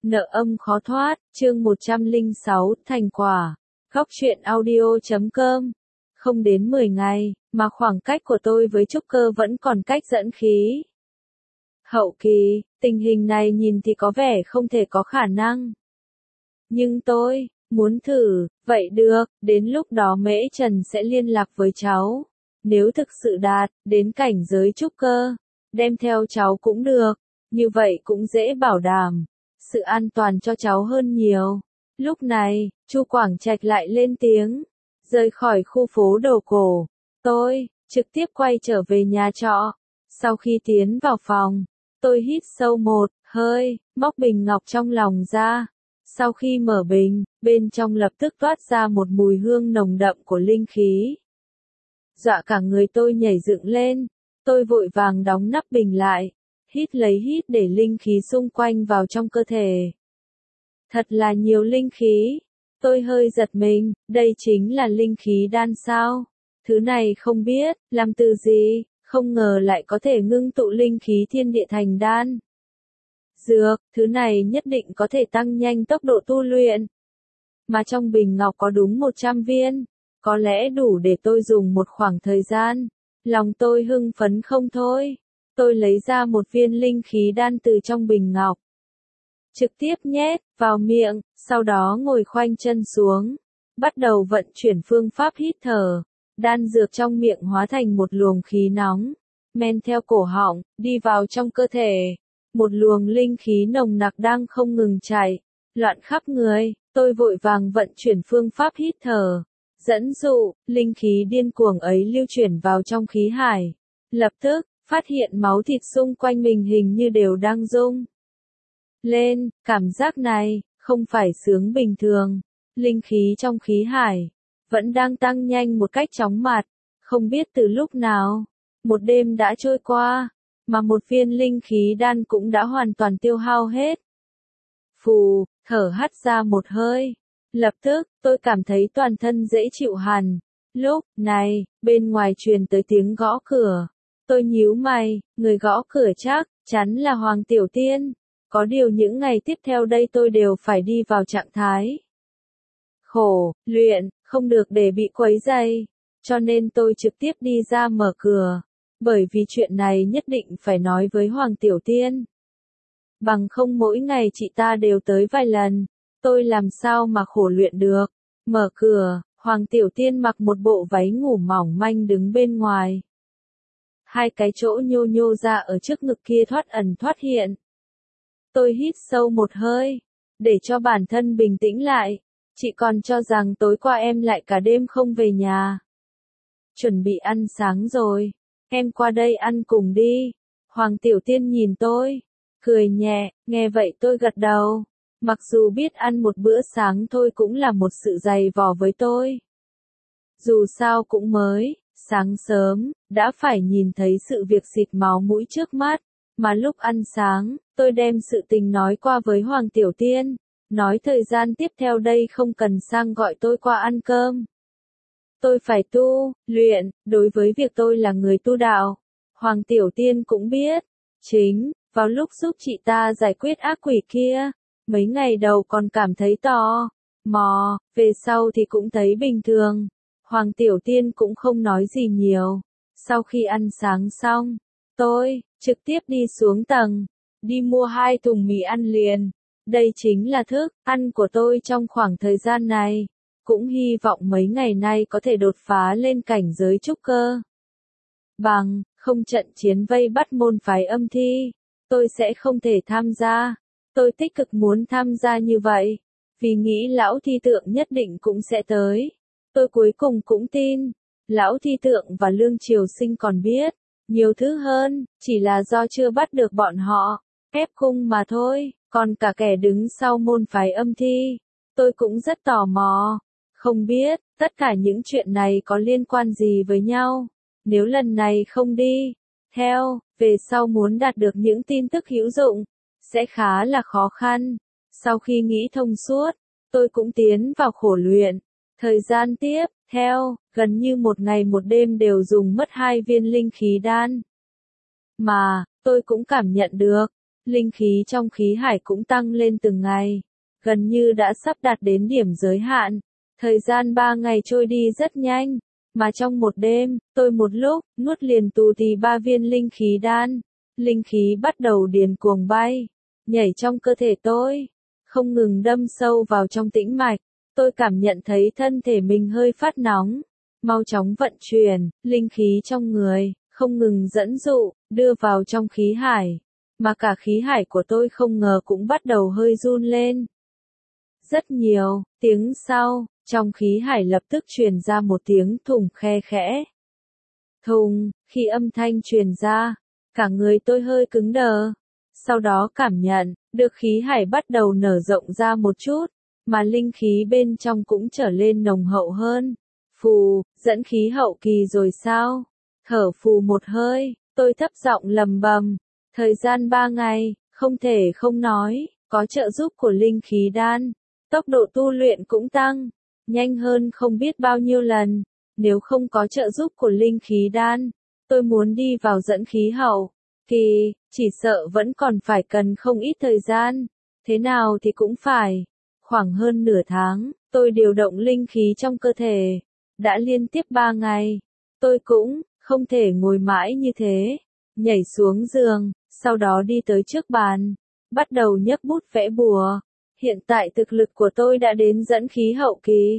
Nợ âm khó thoát, chương 106, thành quả. Góc truyện audio.com. Không đến 10 ngày, mà khoảng cách của tôi với trúc cơ vẫn còn cách dẫn khí. Hậu kỳ, tình hình này nhìn thì có vẻ không thể có khả năng. Nhưng tôi, muốn thử, vậy được, đến lúc đó Mễ Trần sẽ liên lạc với cháu. Nếu thực sự đạt, đến cảnh giới trúc cơ, đem theo cháu cũng được, như vậy cũng dễ bảo đảm sự an toàn cho cháu hơn nhiều. Lúc này, Chu Quảng Trạch lại lên tiếng, rời khỏi khu phố đồ cổ. Tôi, trực tiếp quay trở về nhà trọ. Sau khi tiến vào phòng, tôi hít sâu một hơi, móc bình ngọc trong lòng ra. Sau khi mở bình, bên trong lập tức toát ra một mùi hương nồng đậm của linh khí. Dọa cả người tôi nhảy dựng lên, tôi vội vàng đóng nắp bình lại, hít để linh khí xung quanh vào trong cơ thể. Thật là nhiều linh khí, tôi hơi giật mình, đây chính là linh khí đan sao? Thứ này không biết, làm từ gì, không ngờ lại có thể ngưng tụ linh khí thiên địa thành đan. Dược, thứ này nhất định có thể tăng nhanh tốc độ tu luyện. Mà trong bình ngọc có đúng 100 viên, có lẽ đủ để tôi dùng một khoảng thời gian. Lòng tôi hưng phấn không thôi. Tôi lấy ra một viên linh khí đan từ trong bình ngọc. Trực tiếp nhét vào miệng, sau đó ngồi khoanh chân xuống. Bắt đầu vận chuyển phương pháp hít thở. Đan dược trong miệng hóa thành một luồng khí nóng. Men theo cổ họng, đi vào trong cơ thể. Một luồng linh khí nồng nặc đang không ngừng chảy, loạn khắp người. Tôi vội vàng vận chuyển phương pháp hít thở. Dẫn dụ, linh khí điên cuồng ấy lưu chuyển vào trong khí hải. Lập tức, phát hiện máu thịt xung quanh mình hình như đều đang rung lên, cảm giác này, không phải sướng bình thường. Linh khí trong khí hải, vẫn đang tăng nhanh một cách chóng mặt, không biết từ lúc nào. Một đêm đã trôi qua, mà một viên linh khí đan cũng đã hoàn toàn tiêu hao hết. Phù, thở hắt ra một hơi. Lập tức, tôi cảm thấy toàn thân dễ chịu hẳn. Lúc này, bên ngoài truyền tới tiếng gõ cửa. Tôi nhíu mày, người gõ cửa chắc chắn là Hoàng Tiểu Tiên. Có điều những ngày tiếp theo đây tôi đều phải đi vào trạng thái khổ luyện, không được để bị quấy rầy. Cho nên tôi trực tiếp đi ra mở cửa. Bởi vì chuyện này nhất định phải nói với Hoàng Tiểu Tiên. Bằng không mỗi ngày chị ta đều tới vài lần. Tôi làm sao mà khổ luyện được. Mở cửa, Hoàng Tiểu Tiên mặc một bộ váy ngủ mỏng manh đứng bên ngoài. Hai cái chỗ nhô nhô ra ở trước ngực kia thoát ẩn thoát hiện. Tôi hít sâu một hơi, để cho bản thân bình tĩnh lại. Chị còn cho rằng tối qua em lại cả đêm không về nhà. Chuẩn bị ăn sáng rồi, em qua đây ăn cùng đi. Hoàng Tiểu Tiên nhìn tôi, cười nhẹ, nghe vậy tôi gật đầu. Mặc dù biết ăn một bữa sáng thôi cũng là một sự dày vò với tôi. Dù sao cũng mới, sáng sớm, đã phải nhìn thấy sự việc xịt máu mũi trước mắt. Mà lúc ăn sáng, tôi đem sự tình nói qua với Hoàng Tiểu Tiên. Nói thời gian tiếp theo đây không cần sang gọi tôi qua ăn cơm. Tôi phải tu, luyện, đối với việc tôi là người tu đạo. Hoàng Tiểu Tiên cũng biết. Chính, vào lúc giúp chị ta giải quyết ác quỷ kia. Mấy ngày đầu còn cảm thấy tò mò, về sau thì cũng thấy bình thường. Hoàng Tiểu Tiên cũng không nói gì nhiều. Sau khi ăn sáng xong, tôi trực tiếp đi xuống tầng, đi mua 2 thùng mì ăn liền. Đây chính là thức ăn của tôi trong khoảng thời gian này. Cũng hy vọng mấy ngày nay có thể đột phá lên cảnh giới trúc cơ. Bằng không trận chiến vây bắt môn phái âm thi, tôi sẽ không thể tham gia. Tôi tích cực muốn tham gia như vậy, vì nghĩ lão thi tượng nhất định cũng sẽ tới. Tôi cuối cùng cũng tin, lão thi tượng và Lương Triều Sinh còn biết nhiều thứ hơn, chỉ là do chưa bắt được bọn họ, ép cung mà thôi. Còn cả kẻ đứng sau môn phái âm thi, tôi cũng rất tò mò. Không biết, tất cả những chuyện này có liên quan gì với nhau. Nếu lần này không đi theo, về sau muốn đạt được những tin tức hữu dụng, sẽ khá là khó khăn. Sau khi nghĩ thông suốt, tôi cũng tiến vào khổ luyện. Thời gian tiếp theo, gần như một ngày một đêm đều dùng mất 2 viên linh khí đan. Mà, tôi cũng cảm nhận được, linh khí trong khí hải cũng tăng lên từng ngày, gần như đã sắp đạt đến điểm giới hạn. Thời gian 3 ngày trôi đi rất nhanh, mà trong một đêm, tôi một lúc, nuốt liền tù tì 3 viên linh khí đan. Linh khí bắt đầu điên cuồng bay, nhảy trong cơ thể tôi, không ngừng đâm sâu vào trong tĩnh mạch. Tôi cảm nhận thấy thân thể mình hơi phát nóng, mau chóng vận chuyển, linh khí trong người, không ngừng dẫn dụ, đưa vào trong khí hải. Mà cả khí hải của tôi không ngờ cũng bắt đầu hơi run lên. Rất nhiều tiếng sau, trong khí hải lập tức truyền ra một tiếng thùng khe khẽ. Thùng, khi âm thanh truyền ra, cả người tôi hơi cứng đờ. Sau đó cảm nhận, được khí hải bắt đầu nở rộng ra một chút, mà linh khí bên trong cũng trở lên nồng hậu hơn. Phù, dẫn khí hậu kỳ rồi sao? Thở phù một hơi, tôi thấp giọng lầm bầm. Thời gian 3 ngày, không thể không nói, có trợ giúp của linh khí đan. Tốc độ tu luyện cũng tăng, nhanh hơn không biết bao nhiêu lần. Nếu không có trợ giúp của linh khí đan, tôi muốn đi vào dẫn khí hậu kỳ, chỉ sợ vẫn còn phải cần không ít thời gian. Thế nào thì cũng phải. Khoảng hơn nửa tháng, tôi điều động linh khí trong cơ thể. Đã liên tiếp 3 ngày. Tôi cũng không thể ngồi mãi như thế. Nhảy xuống giường, sau đó đi tới trước bàn. Bắt đầu nhấc bút vẽ bùa. Hiện tại thực lực của tôi đã đến dẫn khí hậu kỳ.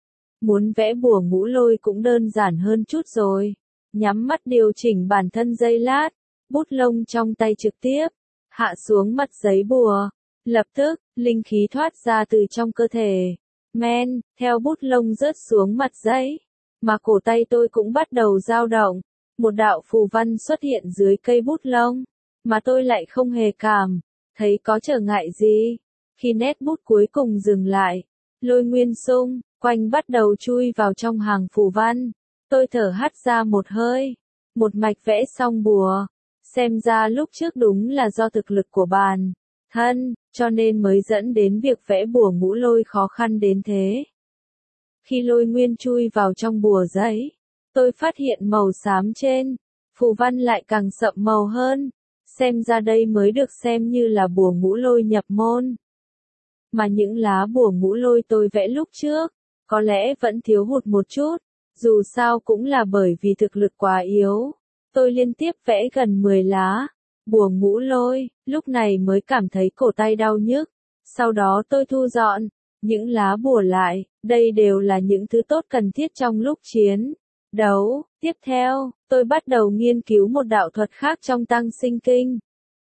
Muốn vẽ bùa ngũ lôi cũng đơn giản hơn chút rồi. Nhắm mắt điều chỉnh bản thân giây lát. Bút lông trong tay trực tiếp hạ xuống mặt giấy bùa. Lập tức, linh khí thoát ra từ trong cơ thể. Men, theo bút lông rớt xuống mặt giấy. Mà cổ tay tôi cũng bắt đầu dao động. Một đạo phù văn xuất hiện dưới cây bút lông. Mà tôi lại không hề cảm thấy có trở ngại gì. Khi nét bút cuối cùng dừng lại, lôi nguyên xung quanh bắt đầu chui vào trong hàng phù văn. Tôi thở hắt ra một hơi. Một mạch vẽ xong bùa. Xem ra lúc trước đúng là do thực lực của bản thân, cho nên mới dẫn đến việc vẽ bùa ngũ lôi khó khăn đến thế. Khi lôi nguyên chui vào trong bùa giấy, tôi phát hiện màu xám trên phù văn lại càng sậm màu hơn. Xem ra đây mới được xem như là bùa ngũ lôi nhập môn. Mà những lá bùa ngũ lôi tôi vẽ lúc trước, có lẽ vẫn thiếu hụt một chút, dù sao cũng là bởi vì thực lực quá yếu. Tôi liên tiếp vẽ gần 10 lá bùa ngũ lôi, lúc này mới cảm thấy cổ tay đau nhức. Sau đó tôi thu dọn những lá bùa lại, đây đều là những thứ tốt cần thiết trong lúc chiến đấu. Tiếp theo, tôi bắt đầu nghiên cứu một đạo thuật khác trong tăng sinh kinh.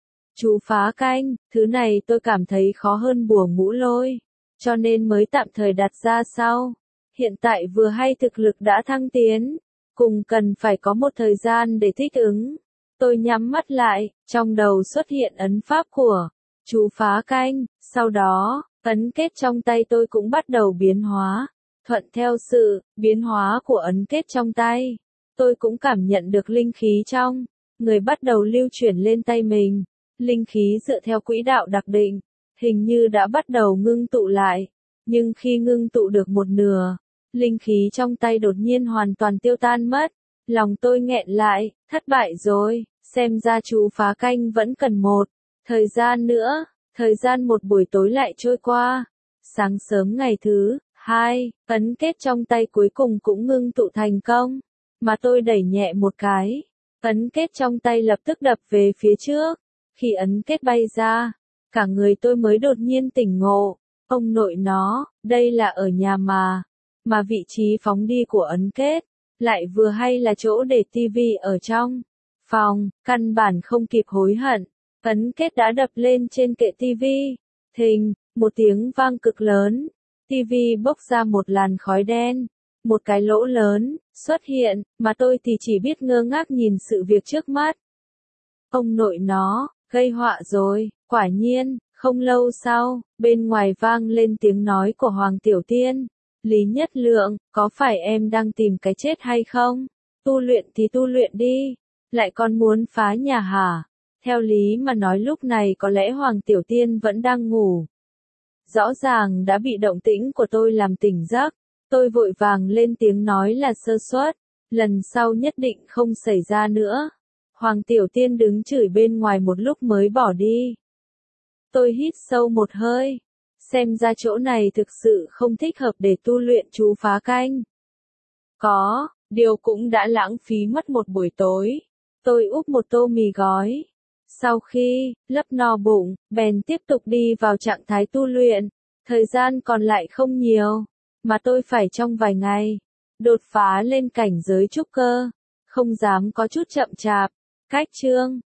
Chú phá canh, thứ này tôi cảm thấy khó hơn bùa ngũ lôi, cho nên mới tạm thời đặt ra sau. Hiện tại vừa hay thực lực đã thăng tiến, cùng cần phải có một thời gian để thích ứng. Tôi nhắm mắt lại, trong đầu xuất hiện ấn pháp của chú phá canh, sau đó, ấn kết trong tay tôi cũng bắt đầu biến hóa. Thuận theo sự biến hóa của ấn kết trong tay, tôi cũng cảm nhận được linh khí trong người bắt đầu lưu chuyển lên tay mình. Linh khí dựa theo quỹ đạo đặc định, hình như đã bắt đầu ngưng tụ lại. Nhưng khi ngưng tụ được một nửa, linh khí trong tay đột nhiên hoàn toàn tiêu tan mất. Lòng tôi nghẹn lại, thất bại rồi, xem ra chú phá canh vẫn cần một thời gian nữa. Thời gian một buổi tối lại trôi qua. Sáng sớm ngày thứ 2, ấn kết trong tay cuối cùng cũng ngưng tụ thành công. Mà tôi đẩy nhẹ một cái, ấn kết trong tay lập tức đập về phía trước. Khi ấn kết bay ra, cả người tôi mới đột nhiên tỉnh ngộ. Ông nội nó, đây là ở nhà mà vị trí phóng đi của ấn kết, lại vừa hay là chỗ để tivi ở trong phòng, căn bản không kịp hối hận. Ấn kết đã đập lên trên kệ tivi. Thình, một tiếng vang cực lớn, tivi bốc ra một làn khói đen. Một cái lỗ lớn xuất hiện, mà tôi thì chỉ biết ngơ ngác nhìn sự việc trước mắt. Ông nội nó, gây họa rồi. Quả nhiên, không lâu sau, bên ngoài vang lên tiếng nói của Hoàng Tiểu Tiên. Lý Nhất Lượng, có phải em đang tìm cái chết hay không? Tu luyện thì tu luyện đi, lại còn muốn phá nhà hả? Theo lý mà nói lúc này có lẽ Hoàng Tiểu Tiên vẫn đang ngủ. Rõ ràng đã bị động tĩnh của tôi làm tỉnh giấc. Tôi vội vàng lên tiếng nói là sơ suất, lần sau nhất định không xảy ra nữa. Hoàng Tiểu Tiên đứng chửi bên ngoài một lúc mới bỏ đi. Tôi hít sâu một hơi. Xem ra chỗ này thực sự không thích hợp để tu luyện chú phá canh. Điều cũng đã lãng phí mất một buổi tối. Tôi úp một tô mì gói. Sau khi lấp no bụng, bèn tiếp tục đi vào trạng thái tu luyện. Thời gian còn lại không nhiều, mà tôi phải trong vài ngày đột phá lên cảnh giới trúc cơ. Không dám có chút chậm chạp. Cách chương